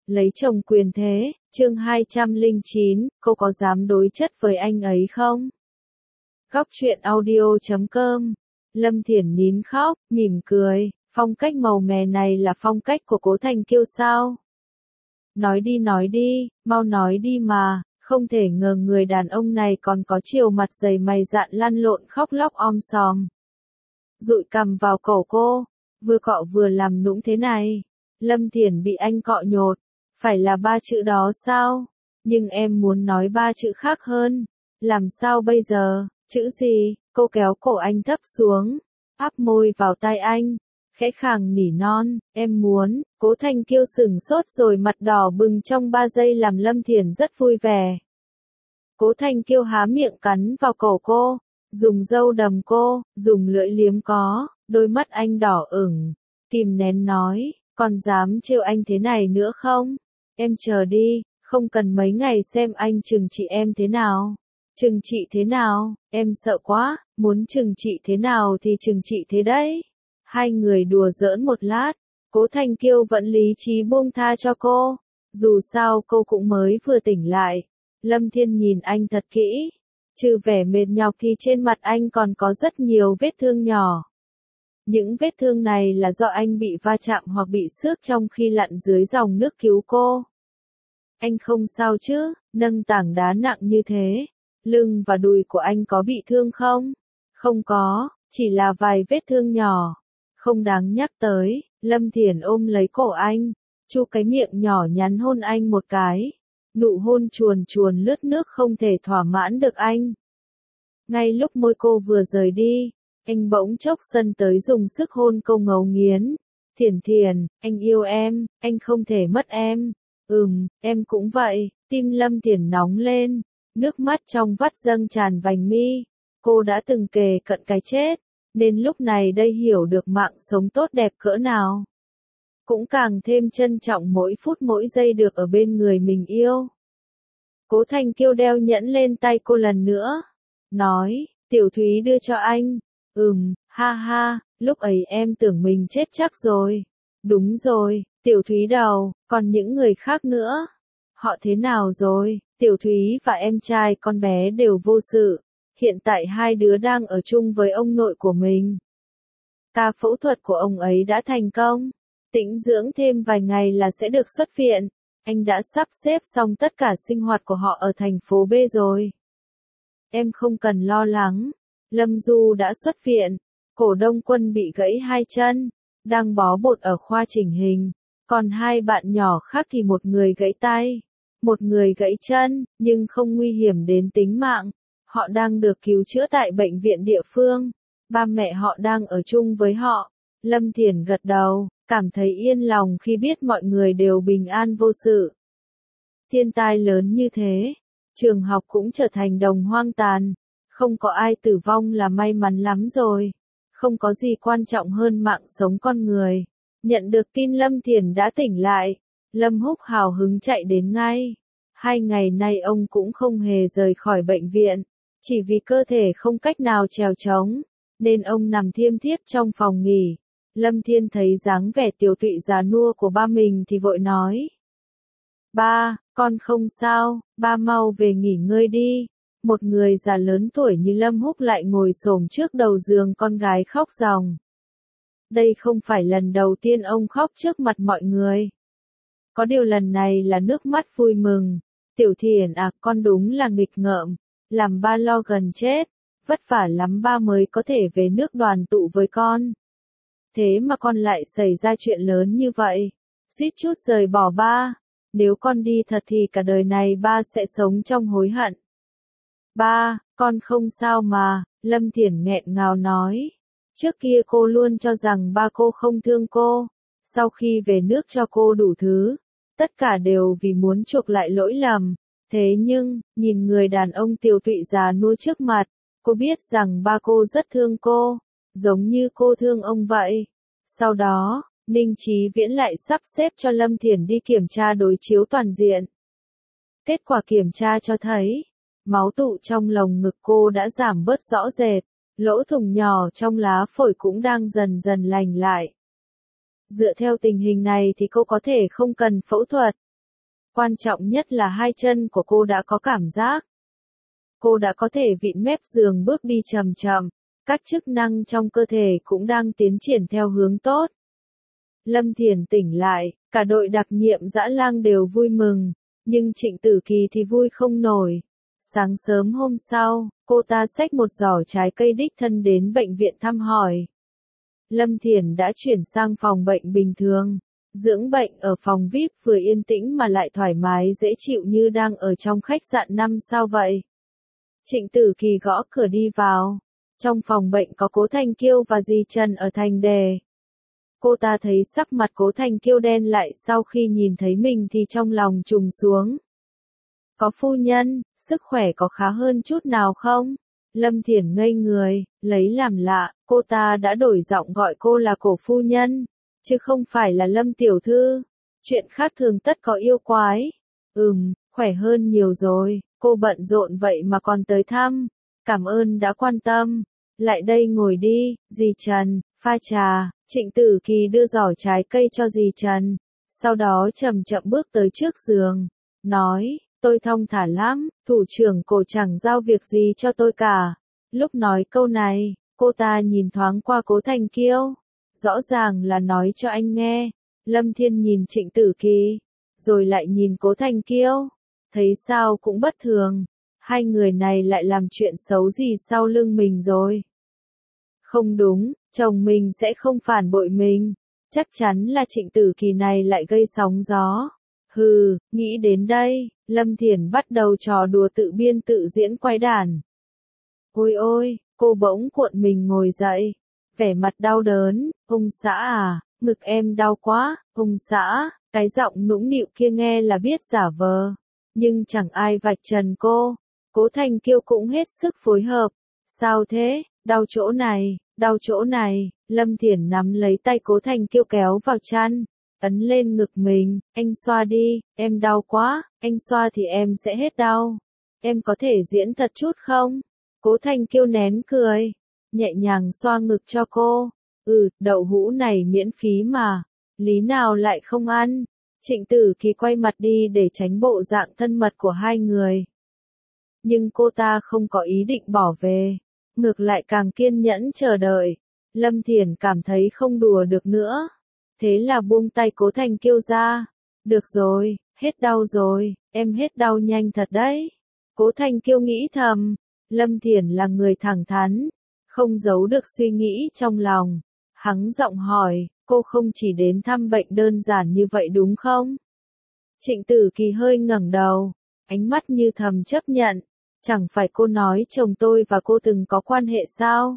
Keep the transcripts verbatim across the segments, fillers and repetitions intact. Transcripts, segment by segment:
Lấy chồng quyền thế, chương hai trăm lẻ chín, cô có dám đối chất với anh ấy không? Góc truyện audio chấm com. Lâm Thiển nín khóc, mỉm cười, phong cách màu mè này là phong cách của Cố Thành Kiêu sao? Nói đi nói đi, mau nói đi mà, không thể ngờ người đàn ông này còn có chiều mặt dày mày dạn lăn lộn khóc lóc om sòm. Dụi cằm vào cổ cô, vừa cọ vừa làm nũng thế này. Lâm Thiển bị anh cọ nhột, phải là ba chữ đó sao? Nhưng em muốn nói ba chữ khác hơn. Làm sao bây giờ? Chữ gì? Cô kéo cổ anh thấp xuống, áp môi vào tai anh, khẽ khàng nỉ non, em muốn. Cố Thành Kiêu sừng sốt rồi mặt đỏ bừng trong ba giây làm Lâm Thiển rất vui vẻ. Cố Thành Kiêu há miệng cắn vào cổ cô, dùng râu đầm cô, dùng lưỡi liếm có, đôi mắt anh đỏ ửng, kìm nén nói, còn dám trêu anh thế này nữa không? Em chờ đi, không cần mấy ngày xem anh trừng trị em thế nào. Trừng trị thế nào? Em sợ quá, muốn trừng trị thế nào thì trừng trị thế đấy. Hai người đùa giỡn một lát, Cố Thành Kiêu vẫn lý trí buông tha cho cô. Dù sao cô cũng mới vừa tỉnh lại. Lâm Thiên nhìn anh thật kỹ. Trừ vẻ mệt nhọc thì trên mặt anh còn có rất nhiều vết thương nhỏ. Những vết thương này là do anh bị va chạm hoặc bị xước trong khi lặn dưới dòng nước cứu cô. Anh không sao chứ, nâng tảng đá nặng như thế. Lưng và đùi của anh có bị thương không? Không có, chỉ là vài vết thương nhỏ. Không đáng nhắc tới. Lâm Thiển ôm lấy cổ anh, chu cái miệng nhỏ nhắn hôn anh một cái. Nụ hôn chuồn chuồn lướt nước không thể thỏa mãn được anh. Ngay lúc môi cô vừa rời đi, anh bỗng chốc sân tới dùng sức hôn cô ngấu nghiến. Thiển Thiển, anh yêu em, anh không thể mất em. Ừm, em cũng vậy. Tim Lâm Thiển nóng lên, nước mắt trong vắt dâng tràn vành mi. Cô đã từng kề cận cái chết, nên lúc này đây hiểu được mạng sống tốt đẹp cỡ nào. Cũng càng thêm trân trọng mỗi phút mỗi giây được ở bên người mình yêu. Cố Thành Kiêu đeo nhẫn lên tay cô lần nữa. Nói, Tiểu Thúy đưa cho anh. Ừm, ha ha, lúc ấy em tưởng mình chết chắc rồi. Đúng rồi, Tiểu Thúy đầu, còn những người khác nữa. Họ thế nào rồi? Tiểu Thúy và em trai con bé đều vô sự. Hiện tại hai đứa đang ở chung với ông nội của mình. Ca phẫu thuật của ông ấy đã thành công. Tĩnh dưỡng thêm vài ngày là sẽ được xuất viện. Anh đã sắp xếp xong tất cả sinh hoạt của họ ở thành phố B rồi. Em không cần lo lắng. Lâm Du đã xuất viện. Cổ Đông Quân bị gãy hai chân, đang bó bột ở khoa chỉnh hình. Còn hai bạn nhỏ khác thì một người gãy tay, một người gãy chân, nhưng không nguy hiểm đến tính mạng. Họ đang được cứu chữa tại bệnh viện địa phương. Ba mẹ họ đang ở chung với họ. Lâm Thiển gật đầu, cảm thấy yên lòng khi biết mọi người đều bình an vô sự. Thiên tai lớn như thế, trường học cũng trở thành đồng hoang tàn. Không có ai tử vong là may mắn lắm rồi. Không có gì quan trọng hơn mạng sống con người. Nhận được tin Lâm Thiển đã tỉnh lại, Lâm Húc hào hứng chạy đến ngay. Hai ngày nay ông cũng không hề rời khỏi bệnh viện. Chỉ vì cơ thể không cách nào trèo trống, nên ông nằm thiêm thiếp trong phòng nghỉ. Lâm Thiên thấy dáng vẻ tiều tụy già nua của ba mình thì vội nói. Ba, con không sao, ba mau về nghỉ ngơi đi. Một người già lớn tuổi như Lâm Húc lại ngồi xổm trước đầu giường con gái khóc ròng. Đây không phải lần đầu tiên ông khóc trước mặt mọi người. Có điều lần này là nước mắt vui mừng. Tiểu Thiển à, con đúng là nghịch ngợm. Làm ba lo gần chết, vất vả lắm ba mới có thể về nước đoàn tụ với con. Thế mà con lại xảy ra chuyện lớn như vậy, suýt chút rời bỏ ba. Nếu con đi thật thì cả đời này ba sẽ sống trong hối hận. Ba, con không sao mà, Lâm Thiển nghẹn ngào nói. Trước kia cô luôn cho rằng ba cô không thương cô. Sau khi về nước cho cô đủ thứ, tất cả đều vì muốn chuộc lại lỗi lầm. Thế nhưng, nhìn người đàn ông tiều tụy già nua trước mặt, cô biết rằng ba cô rất thương cô, giống như cô thương ông vậy. Sau đó, Ninh Chí Viễn lại sắp xếp cho Lâm Thiển đi kiểm tra đối chiếu toàn diện. Kết quả kiểm tra cho thấy, máu tụ trong lồng ngực cô đã giảm bớt rõ rệt, lỗ thủng nhỏ trong lá phổi cũng đang dần dần lành lại. Dựa theo tình hình này thì cô có thể không cần phẫu thuật. Quan trọng nhất là hai chân của cô đã có cảm giác. Cô đã có thể vịn mép giường bước đi chậm chậm, các chức năng trong cơ thể cũng đang tiến triển theo hướng tốt. Lâm Thiển tỉnh lại, cả đội đặc nhiệm Dã Lang đều vui mừng, nhưng Trịnh Tử Kỳ thì vui không nổi. Sáng sớm hôm sau, cô ta xách một giỏ trái cây đích thân đến bệnh viện thăm hỏi. Lâm Thiển đã chuyển sang phòng bệnh bình thường. Dưỡng bệnh ở phòng vi ai pi vừa yên tĩnh mà lại thoải mái dễ chịu như đang ở trong khách sạn năm sao vậy. Trịnh Tử Kỳ gõ cửa đi vào. Trong phòng bệnh có Cố Thanh Kiêu và dì Trần ở thành đề. Cô ta thấy sắc mặt Cố Thanh Kiêu đen lại sau khi nhìn thấy mình thì trong lòng trùng xuống. Có phu nhân, sức khỏe có khá hơn chút nào không? Lâm Thiển ngây người, lấy làm lạ, cô ta đã đổi giọng gọi cô là Cổ phu nhân, chứ không phải là Lâm tiểu thư. Chuyện khác thường tất có yêu quái. Ừm, khỏe hơn nhiều rồi, cô bận rộn vậy mà còn tới thăm. Cảm ơn đã quan tâm. Lại đây ngồi đi, dì Trần, pha trà. Trịnh Tử Kỳ đưa giỏ trái cây cho dì Trần, sau đó chậm chậm bước tới trước giường, nói, tôi thong thả lắm, thủ trưởng Cổ chẳng giao việc gì cho tôi cả. Lúc nói câu này, cô ta nhìn thoáng qua Cố Thanh Kiêu, rõ ràng là nói cho anh nghe. Lâm Thiên nhìn Trịnh Tử Kỳ, rồi lại nhìn Cố Thanh Kiêu, thấy sao cũng bất thường, hai người này lại làm chuyện xấu gì sau lưng mình rồi. Không đúng, chồng mình sẽ không phản bội mình, chắc chắn là Trịnh Tử Kỳ này lại gây sóng gió. Hừ, nghĩ đến đây, Lâm Thiển bắt đầu trò đùa tự biên tự diễn quái đản. Ôi ôi, cô bỗng cuộn mình ngồi dậy, vẻ mặt đau đớn, ông xã à, ngực em đau quá, ông xã, cái giọng nũng nịu kia nghe là biết giả vờ, nhưng chẳng ai vạch trần cô. Cố Thanh Kiêu cũng hết sức phối hợp. Sao thế, đau chỗ này, đau chỗ này, Lâm Thiển nắm lấy tay Cố Thanh Kiêu kéo vào chăn, ấn lên ngực mình, anh xoa đi, em đau quá, anh xoa thì em sẽ hết đau. Em có thể diễn thật chút không? Cố Thanh Kiêu nén cười, nhẹ nhàng xoa ngực cho cô. Ừ, đậu hũ này miễn phí mà, lý nào lại không ăn. Trịnh Tử Kỳ quay mặt đi để tránh bộ dạng thân mật của hai người. Nhưng cô ta không có ý định bỏ về, ngược lại càng kiên nhẫn chờ đợi. Lâm Thiển cảm thấy không đùa được nữa, thế là buông tay Cố Thanh Kiêu ra. Được rồi, hết đau rồi, em hết đau nhanh thật đấy. Cố Thanh Kiêu nghĩ thầm, Lâm Thiển là người thẳng thắn, không giấu được suy nghĩ trong lòng. Hắng giọng hỏi, cô không chỉ đến thăm bệnh đơn giản như vậy đúng không? Trịnh Tử Kỳ hơi ngẩng đầu, ánh mắt như thầm chấp nhận. Chẳng phải cô nói chồng tôi và cô từng có quan hệ sao?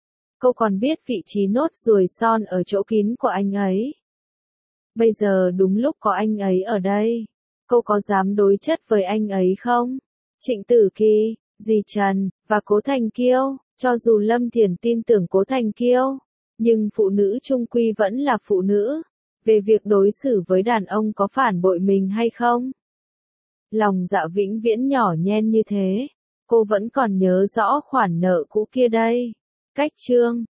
Cô còn biết vị trí nốt ruồi son ở chỗ kín của anh ấy. Bây giờ đúng lúc có anh ấy ở đây, cô có dám đối chất với anh ấy không? Trịnh Tử Kỳ, dì Trần, và Cố Thanh Kiêu, cho dù Lâm Thiển tin tưởng Cố Thanh Kiêu, nhưng phụ nữ chung quy vẫn là phụ nữ. Về việc đối xử với đàn ông có phản bội mình hay không? Lòng dạ vĩnh viễn nhỏ nhen như thế, cô vẫn còn nhớ rõ khoản nợ cũ kia đây. Cách chương